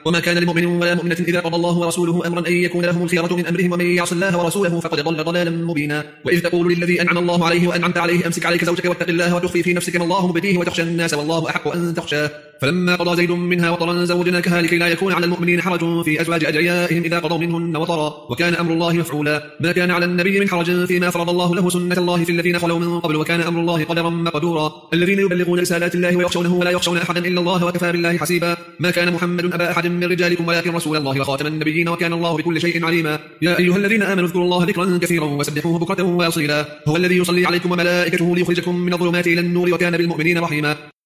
وما كان لمؤمن ولا مؤمنة إذا قضى الله ورسوله أمرا أن يكون لهم الخيرة من أمرهم ومن يعص الله ورسوله فقد ضل ضلالا مبينا. وإذ تقول للذي أنعم الله عليه وأنعمت عليه أمسك عليك زوجك واتق الله وتخفي في نفسك ما الله مبديه وتخشى الناس والله أحق أن تخشاه. فلما قضى زيد منها وطرا زوجناكها لكي لا يكون على المؤمنين حرج في أزواج أدعيائهم إذا قضوا منهن وطرا وكان أمر الله مفعولا. ما كان على النبي من حرج فيما فرض الله له سنة الله في الذين خلوا من قبل وكان أمر الله قدرا مقدورا. الذين يبلغون رسالات الله ويخشونه ولا يخشون أحدا إلا الله وكفى بالله حسيبا. ما كان محمد أبا أحد من رجالكم ولكن رسول الله وخاتم النبيين وكان الله بكل شيء عليما. يا أيها الذين آمنوا اذكروا الله ذكرا كثيرا وسبحوه بكرة وأصيلا. هو الذي يصلي عليكم وملائكته ليخرجكم من الظلمات إلى النور وكان بالمؤمنين رحيما.